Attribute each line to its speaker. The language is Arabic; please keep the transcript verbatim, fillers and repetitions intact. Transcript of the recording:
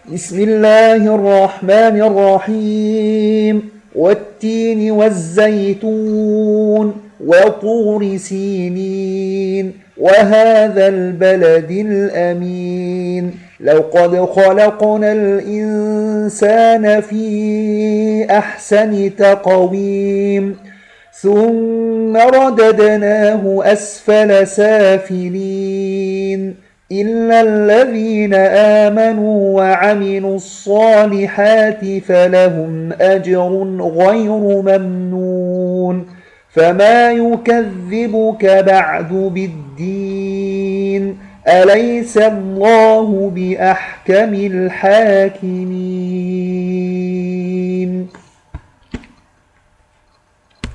Speaker 1: بسم الله الرحمن الرحيم والتين والزيتون وطور سينين وهذا البلد الأمين لقد خلقنا الإنسان في أحسن تقويم ثم رددناه أسفل سافلين إلا الذين آمنوا وعملوا الصالحات فلهم أجر غير ممنون فما يكذبك بعد بالدين أليس الله بأحكم الحاكمين.